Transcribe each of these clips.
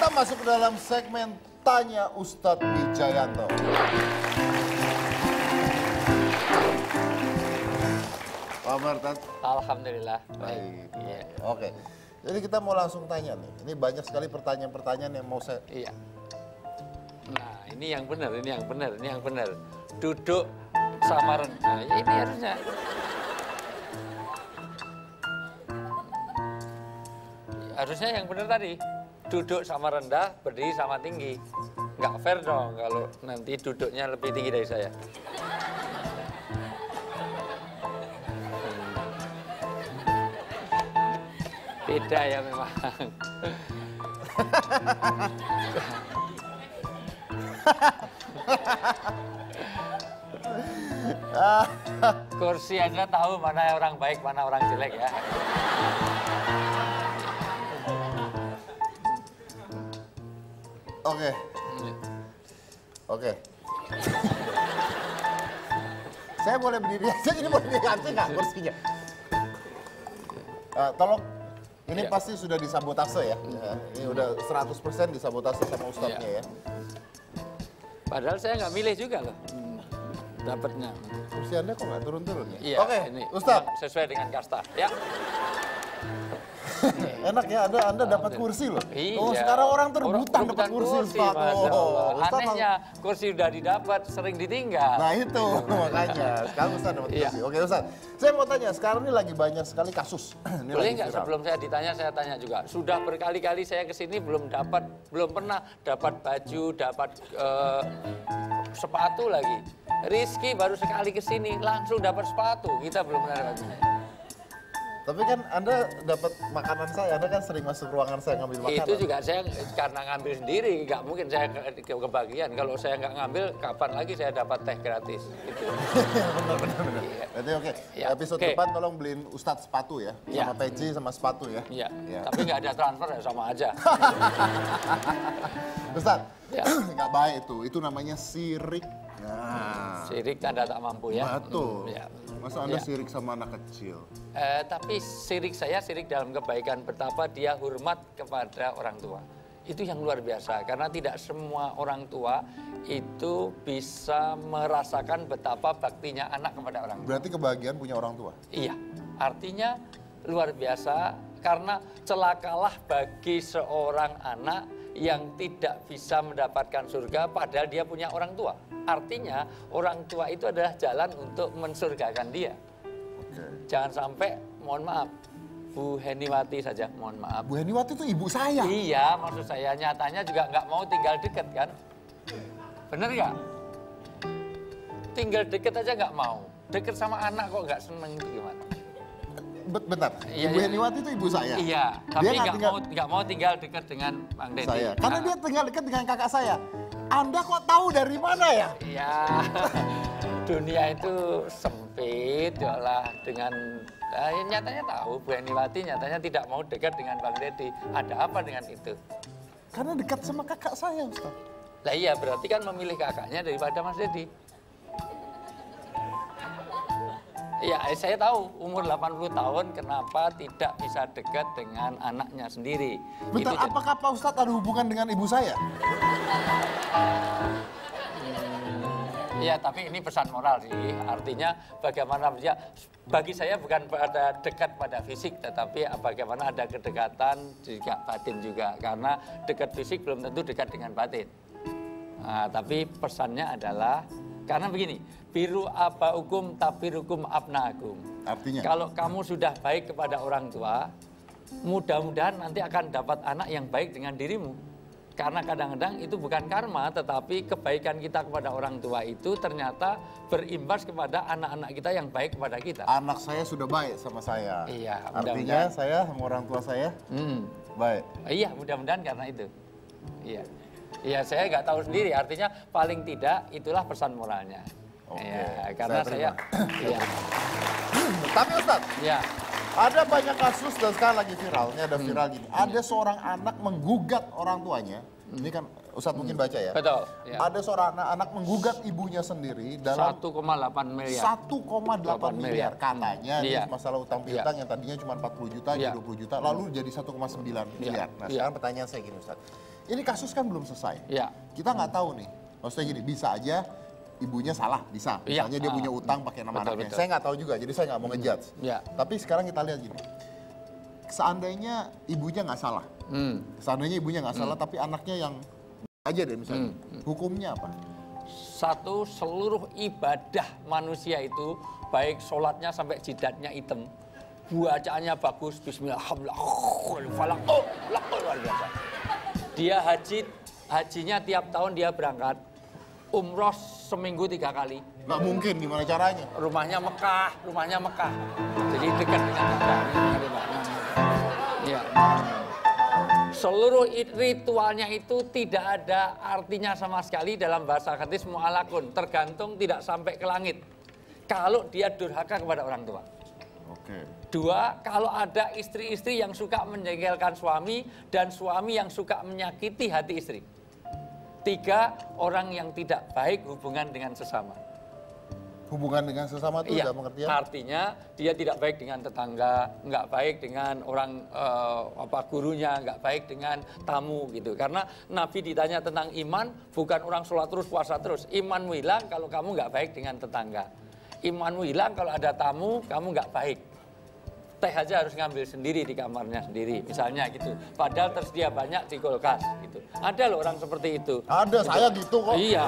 Kita masuk ke dalam segmen Tanya Ustadz Wijayanto. Kabar, Tad? Alhamdulillah. Baik. Iya. Oke. Jadi kita mau langsung tanya nih. Ini banyak sekali pertanyaan-pertanyaan yang mau saya... Iya. Nah, ini yang benar, ini yang benar, ini yang benar. Duduk sama rendah. Ya, ini harusnya. Harusnya yang benar tadi. Duduk sama rendah, berdiri sama tinggi. Nggak fair dong kalau nanti duduknya lebih tinggi dari saya. Beda ya memang. Kursi aja tahu mana orang baik, mana orang jelek ya. Oke. Oke. Saya boleh berdiri aja, ini boleh diganti nggak kursinya? Tolong, ini Iya. pasti sudah disabotase ya. Ini udah 100% disabotase sama ustadznya ya. Padahal saya nggak milih juga loh. Dapatnya. Kursi Anda kok nggak turun-turun ya? Iya, Oke, ini Ustadz. sesuai dengan kasta. Ya. Enak ya, Anda dapat kursi loh. Iya. Oh, sekarang orang terbutan dapat kursi, Ustadz. Masya Allah. Ustadz Anehnya, kursi udah didapat, sering ditinggal. Nah itu makanya sekarang Ustadz dapat Iya. kursi. Oke Ustadz, saya mau tanya sekarang ini lagi banyak sekali kasus. Ini Boleh lagi nggak viral. sebelum saya ditanya, saya tanya juga. Sudah berkali-kali saya kesini belum pernah dapat baju, dapat sepatu lagi. Rizky baru sekali kesini langsung dapat sepatu, kita belum pernah dapat. Tapi kan Anda dapat makanan saya, Anda kan sering masuk ruangan saya ngambil makanan. Itu juga saya karena ngambil sendiri, nggak mungkin saya kebagian. Kalau saya nggak ngambil, kapan lagi saya dapat teh gratis? Gitu. Benar. Iya. Berarti oke. Ya, Episode oke. depan tolong beliin Ustadz sepatu ya, Ya. sama peci sama sepatu ya. Iya, Ya. tapi nggak ada transfer ya sama aja. Ustadz, Ya. nggak baik itu namanya sirik. Nah, Sirik tanda tak mampu ya. betul. Ya. Masa Anda Ya. sirik sama anak kecil? Tapi sirik saya sirik dalam kebaikan, betapa dia hormat kepada orang tua. Itu yang luar biasa, karena tidak semua orang tua itu bisa merasakan betapa baktinya anak kepada orang tua. Berarti kebahagiaan punya orang tua? Iya, artinya luar biasa karena celakalah bagi seorang anak yang tidak bisa mendapatkan surga padahal dia punya orang tua. Artinya orang tua itu adalah jalan untuk mensurgakan dia. Oke. Jangan sampai, mohon maaf, Bu Heniwati saja, mohon maaf. Bu Heniwati itu ibu saya. Iya, maksud saya nyatanya juga nggak mau tinggal deket kan? Bener nggak? Tinggal deket aja nggak mau. Deket sama anak kok nggak seneng itu gimana? Bentar, Iya, Ibu iya. Heniwati itu ibu saya. Iya, Dia tapi nggak nggak mau tinggal dekat dengan Bang Deddy. saya. Karena Nah, dia tinggal dekat dengan kakak saya. Anda kok tahu dari mana ya? Iya, dunia itu sempit, lah dengan nyatanya tahu Bu Heniwati nyatanya tidak mau dekat dengan Bang Deddy. Ada apa dengan itu? Karena dekat sama kakak saya, Ustaz. Lah iya, berarti kan memilih kakaknya daripada Mas Deddy. Iya, saya tahu umur 80 tahun kenapa tidak bisa dekat dengan anaknya sendiri. Bentar, Itu- apakah Pak Ustadz ada hubungan dengan ibu saya? Iya, tapi ini pesan moral sih. Artinya bagaimana dia, bagi saya bukan pada dekat pada fisik, tetapi bagaimana ada kedekatan juga batin juga. Karena dekat fisik belum tentu dekat dengan batin. Nah, tapi pesannya adalah, karena begini, biru aba hukum tapi hukum abna hukum. Artinya? Kalau kamu sudah baik kepada orang tua, mudah-mudahan nanti akan dapat anak yang baik dengan dirimu. Karena kadang-kadang itu bukan karma, tetapi kebaikan kita kepada orang tua itu ternyata berimbas kepada anak-anak kita yang baik kepada kita. Anak saya sudah baik sama saya. Iya, Artinya mudah-mudahan. saya sama orang tua saya baik. Iya, mudah-mudahan karena itu. Iya, iya, saya nggak tahu sendiri. Artinya paling tidak itulah pesan moralnya. Oke, Iya, karena saya iya, Tapi Ustadz, iya. ada banyak kasus dan sekarang lagi viral. Ini ada viral gini. Ada seorang anak menggugat orang tuanya. Ini kan Ustadz mungkin baca ya. Betul. Iya. Ada seorang anak menggugat ibunya sendiri dalam 1,8 miliar. 1,8 miliar. Katanya ini Iya. masalah utang piutang yang tadinya cuma 40 juta, Iya. jadi 20 juta, lalu jadi 1,9 miliar. Nah Iya. sekarang pertanyaan saya gini Ustadz. ini kasus kan belum selesai. Ya. Kita nggak tahu nih, maksudnya gini, bisa aja ibunya salah, bisa. Iya. Misalnya dia punya utang pakai nama Betul, anaknya. betul. Saya nggak tahu juga, jadi saya nggak mau ngejudge. Ya. Tapi sekarang kita lihat gini, seandainya ibunya nggak salah, seandainya ibunya nggak salah, tapi anaknya yang aja deh misalnya, hukumnya apa? Satu, seluruh ibadah manusia itu, baik sholatnya sampai jidatnya hitam, bacaannya bagus, bismillahirrahmanirrahim, luar biasa. Dia hajinya tiap tahun dia berangkat, umroh seminggu 3 kali. Nggak mungkin, gimana caranya? Rumahnya Mekah. Jadi dekat dengan Mekah. Ya. Seluruh ritualnya itu tidak ada artinya sama sekali dalam bahasa hadis mu'alakun. Tergantung tidak sampai ke langit. Kalau dia durhaka kepada orang tua. Oke. 2, kalau ada istri-istri yang suka menjengkelkan suami dan suami yang suka menyakiti hati istri. 3, orang yang tidak baik hubungan dengan sesama. Hubungan dengan sesama itu Iya, udah pengertian? artinya dia tidak baik dengan tetangga, nggak baik dengan orang gurunya, nggak baik dengan tamu gitu. Karena Nabi ditanya tentang iman, bukan orang sholat terus, puasa terus. Imanmu hilang kalau kamu nggak baik dengan tetangga. Imanmu hilang kalau ada tamu, kamu nggak baik. Teh aja harus ngambil sendiri di kamarnya sendiri, misalnya gitu. Padahal tersedia banyak di kulkas gitu. Ada loh orang seperti itu. Ada, saya gitu kok. Iya.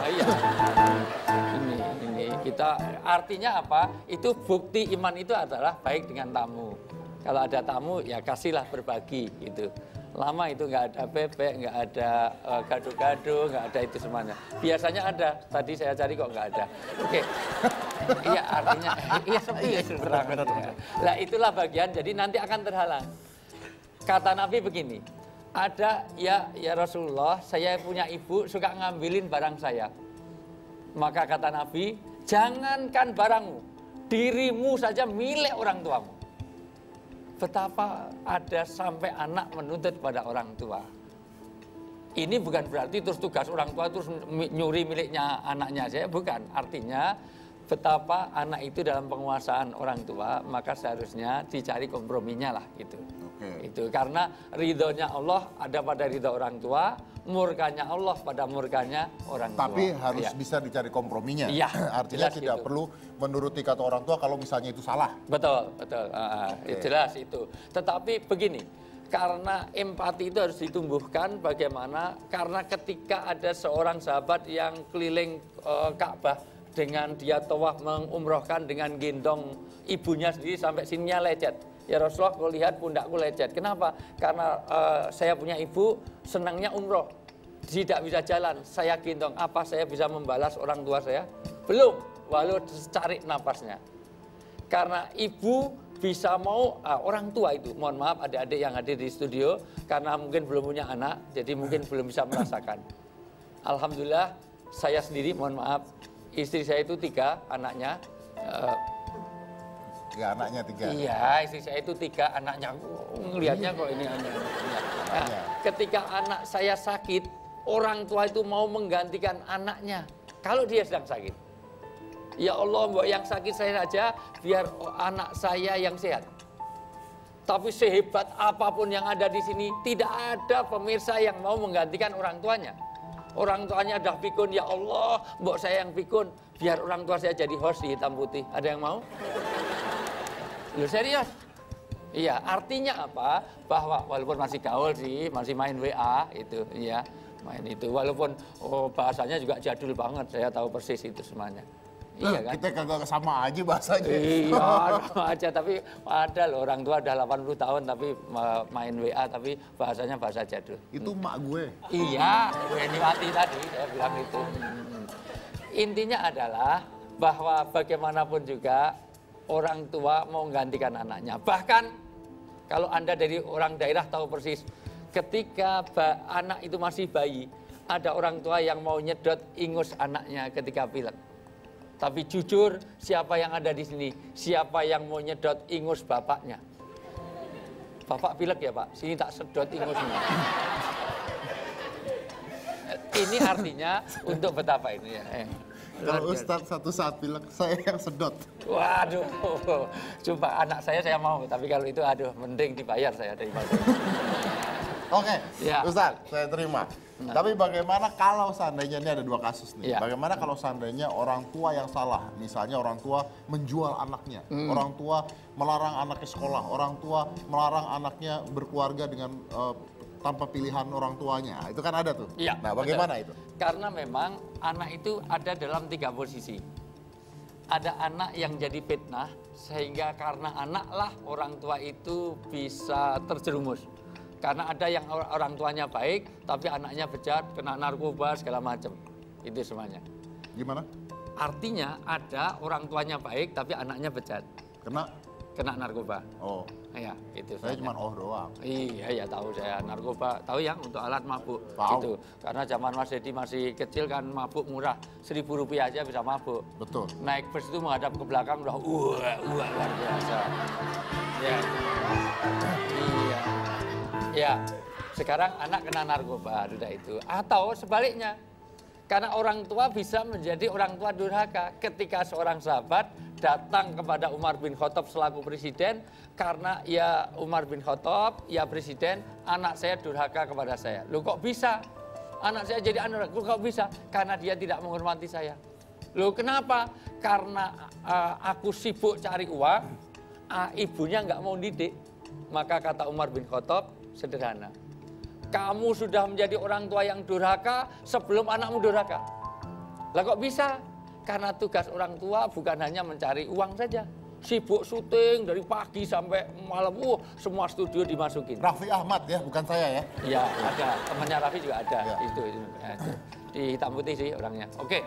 Ini kita artinya apa? Itu bukti iman itu adalah baik dengan tamu. Kalau ada tamu ya kasihlah berbagi gitu. Lama itu nggak ada bebek, nggak ada gado-gado, nggak ada itu semuanya. Biasanya ada, tadi saya cari kok nggak ada. Oke. Iya artinya, iya sepi benar. Nah itulah bagian, jadi nanti akan terhalang. Kata Nabi begini, ada ya Rasulullah, saya punya ibu suka ngambilin barang saya. Maka kata Nabi, jangankan barangmu, dirimu saja milik orang tuamu. Betapa ada sampai anak menuntut pada orang tua. Ini bukan berarti terus tugas orang tua terus nyuri miliknya anaknya saya, bukan. Artinya betapa anak itu dalam penguasaan orang tua, maka seharusnya dicari komprominya lah gitu. Itu karena ridhonya Allah ada pada ridho orang tua, murkanya Allah pada murkanya orang tua. Tapi harus bisa dicari komprominya. Iya, artinya tidak gitu. perlu menuruti kata orang tua kalau misalnya itu salah. Betul. Jelas itu. Tetapi begini, karena empati itu harus ditumbuhkan bagaimana? Karena ketika ada seorang sahabat yang keliling Ka'bah dengan dia tawaf mengumrohkan dengan gendong ibunya sendiri sampai sininya lecet. Ya Rasulullah, kau lihat pundakku lecet. Kenapa? Karena saya punya ibu senangnya umroh, tidak bisa jalan. Saya gendong. Apa saya bisa membalas orang tua saya? Belum. Walau cari napasnya. Karena ibu bisa mau orang tua itu. Mohon maaf adik-adik yang hadir di studio karena mungkin belum punya anak, jadi mungkin belum bisa merasakan. Alhamdulillah saya sendiri, mohon maaf, istri saya itu 3 anaknya. 3 anaknya 3. Iya, istri saya itu 3 anaknya. Ngelihatnya kok ini anaknya. Nah, ketika anak saya sakit, orang tua itu mau menggantikan anaknya. Kalau dia sedang sakit. Ya Allah, mbok yang sakit saya saja, biar anak saya yang sehat. Tapi sehebat apapun yang ada di sini, tidak ada pemirsa yang mau menggantikan orang tuanya. Orang tuanya dah pikun, ya Allah, mbok saya yang pikun, biar orang tua saya jadi host di hitam putih. Ada yang mau? Loh serius? Iya, artinya apa? Bahwa walaupun masih gaul sih, masih main WA itu, ya, main itu. Walaupun bahasanya juga jadul banget, saya tahu persis itu semuanya. Iya kan? Kita kagak sama aja bahasanya. Iya, sama aja. Tapi ada loh orang tua udah 80 tahun tapi main WA, tapi bahasanya bahasa jadul. Itu mak gue. Iya, gue nikmati tadi, saya bilang itu. Intinya adalah bahwa bagaimanapun juga orang tua mau menggantikan anaknya. Bahkan kalau Anda dari orang daerah tahu persis, ketika anak itu masih bayi, ada orang tua yang mau nyedot ingus anaknya ketika pilek. Tapi jujur, siapa yang ada di sini? Siapa yang mau nyedot ingus bapaknya? Bapak pilek ya Pak, sini tak sedot ingusnya. Ini artinya untuk betapa ini ya. Kalau Ustadz satu saat pilek, saya yang sedot. Waduh, coba anak saya mau, tapi kalau itu aduh mending dibayar saya daripada. Oke, Ya. Ustadz, saya terima. Tapi bagaimana kalau seandainya ini ada dua kasus nih? Iya. Bagaimana kalau seandainya orang tua yang salah, misalnya orang tua menjual anaknya, orang tua melarang anaknya sekolah, orang tua melarang anaknya berkeluarga dengan tanpa pilihan orang tuanya, itu kan ada tuh. Iya, Nah, bagaimana betul. itu? Karena memang anak itu ada dalam 3 posisi. Ada anak yang jadi fitnah, sehingga karena anaklah orang tua itu bisa terjerumus. Karena ada yang orang tuanya baik, tapi anaknya bejat, kena narkoba, segala macam. Itu semuanya. Gimana? Artinya ada orang tuanya baik, tapi anaknya bejat, kena narkoba. Oh, Ya, itu saya saja. cuma doang. Iya, ya tahu saya narkoba. Tahu yang untuk alat mabuk. Tahu. Gitu. Karena zaman Mas Dedi masih kecil kan mabuk murah. Rp1.000 aja bisa mabuk. Betul. Naik bus itu menghadap ke belakang udah luar biasa. Ya. Iya. Ya, sekarang anak kena narkoba, sudah itu. Atau sebaliknya, karena orang tua bisa menjadi orang tua durhaka. Ketika seorang sahabat datang kepada Umar bin Khattab selaku presiden, karena ya Umar bin Khattab, ya presiden, anak saya durhaka kepada saya. Loh kok bisa? Anak saya jadi anak, kok bisa? Karena dia tidak menghormati saya. Loh kenapa? Karena aku sibuk cari uang, ibunya nggak mau didik. Maka kata Umar bin Khattab, sederhana. Kamu sudah menjadi orang tua yang durhaka sebelum anakmu durhaka. Lah kok bisa? Karena tugas orang tua bukan hanya mencari uang saja. Sibuk syuting dari pagi sampai malam, semua studio dimasukin. Raffi Ahmad ya, bukan saya ya. Iya, ada. Temannya Raffi juga ada. Ya. Itu. Di hitam putih sih orangnya. Oke.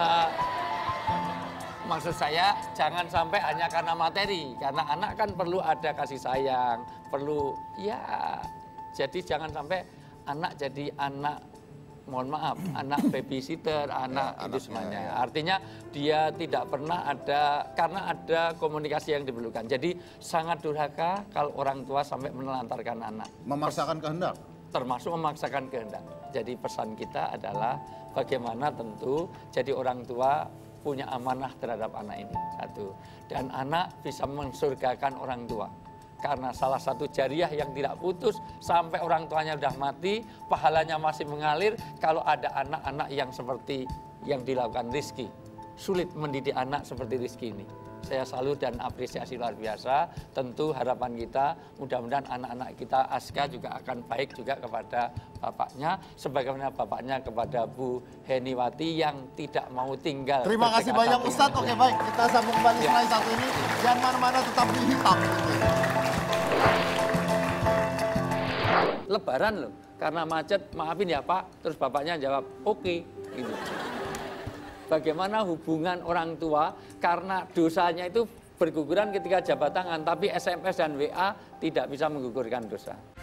Maksud saya jangan sampai hanya karena materi. Karena anak kan perlu ada kasih sayang. Perlu, ya. Jadi jangan sampai anak jadi anak, mohon maaf, anak babysitter, anak Ya, itu semuanya. ya. Artinya dia tidak pernah ada, karena ada komunikasi yang diperlukan. Jadi sangat durhaka kalau orang tua sampai menelantarkan anak. Memaksakan kehendak. Termasuk memaksakan kehendak. Jadi pesan kita adalah bagaimana tentu jadi orang tua punya amanah terhadap anak ini. Satu. Dan anak bisa mensurgakan orang tua. Karena salah satu jariah yang tidak putus sampai orang tuanya sudah mati, pahalanya masih mengalir kalau ada anak-anak yang seperti yang dilakukan Rizky. Sulit mendidik anak seperti Rizky ini. Saya salut dan apresiasi luar biasa. Tentu harapan kita mudah-mudahan anak-anak kita Aska juga akan baik juga kepada bapaknya. Sebagaimana bapaknya kepada Bu Heniwati yang tidak mau tinggal. Terima kasih banyak Ustadz. Oke baik, kita sambung kembali setelah satu ini. Jangan mana-mana, tetap di hitam. Lebaran loh, karena macet, maafin ya Pak. Terus bapaknya jawab, oke. Gitu. Bagaimana hubungan orang tua karena dosanya itu berguguran ketika jabat tangan, tapi SMS dan WA tidak bisa menggugurkan dosa.